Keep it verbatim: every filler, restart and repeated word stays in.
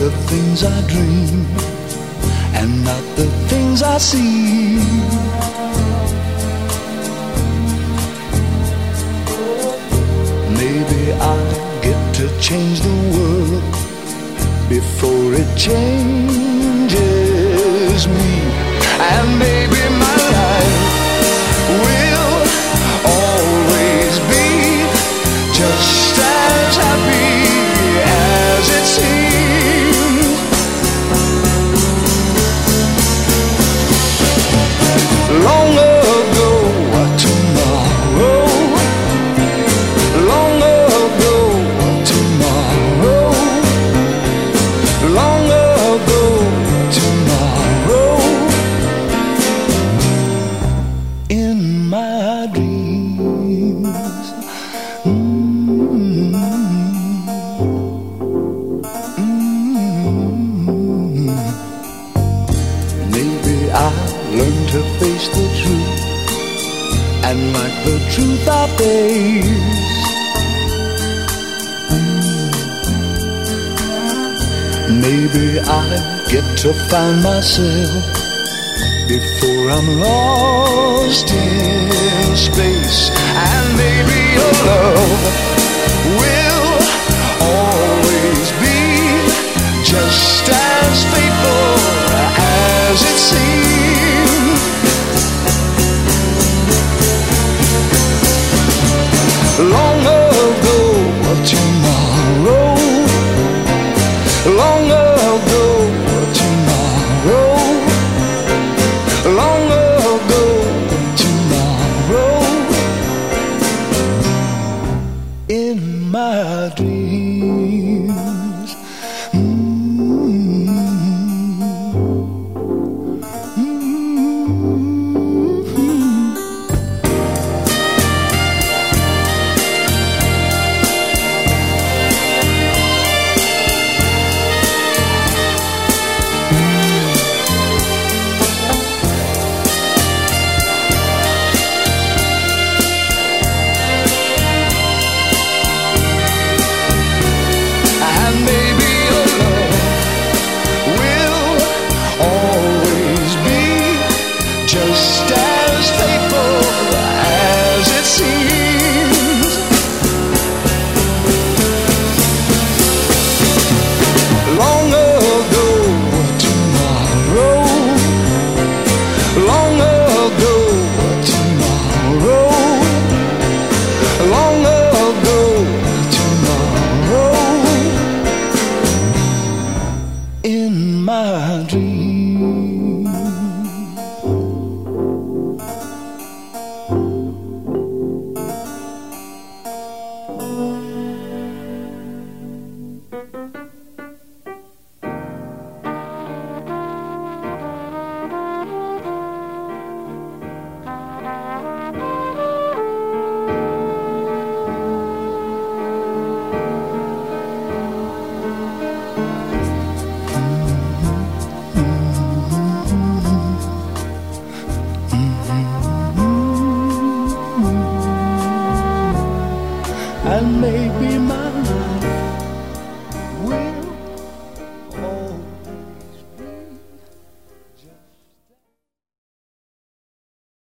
the things I dream and not the things I see. Maybe I'll get to change the world before it changes me. And maybe my life will always be just as happy as it seems. Long ago, tomorrow, long ago, tomorrow, long ago, tomorrow, in my dreams. Mm-hmm. Mm-hmm. Maybe I'll learn to face the truth, and like the truth I face. Maybe I'll get to find myself before I'm lost in space. And maybe your love will always be just as faithful as it seems. Long ago, tomorrow, long ago, tomorrow, long ago, tomorrow, in my dreams. Mm-hmm. Mm-hmm. Just as faithful as it seems. Long ago, tomorrow, long ago, tomorrow, long ago, tomorrow, in my dreams. And maybe my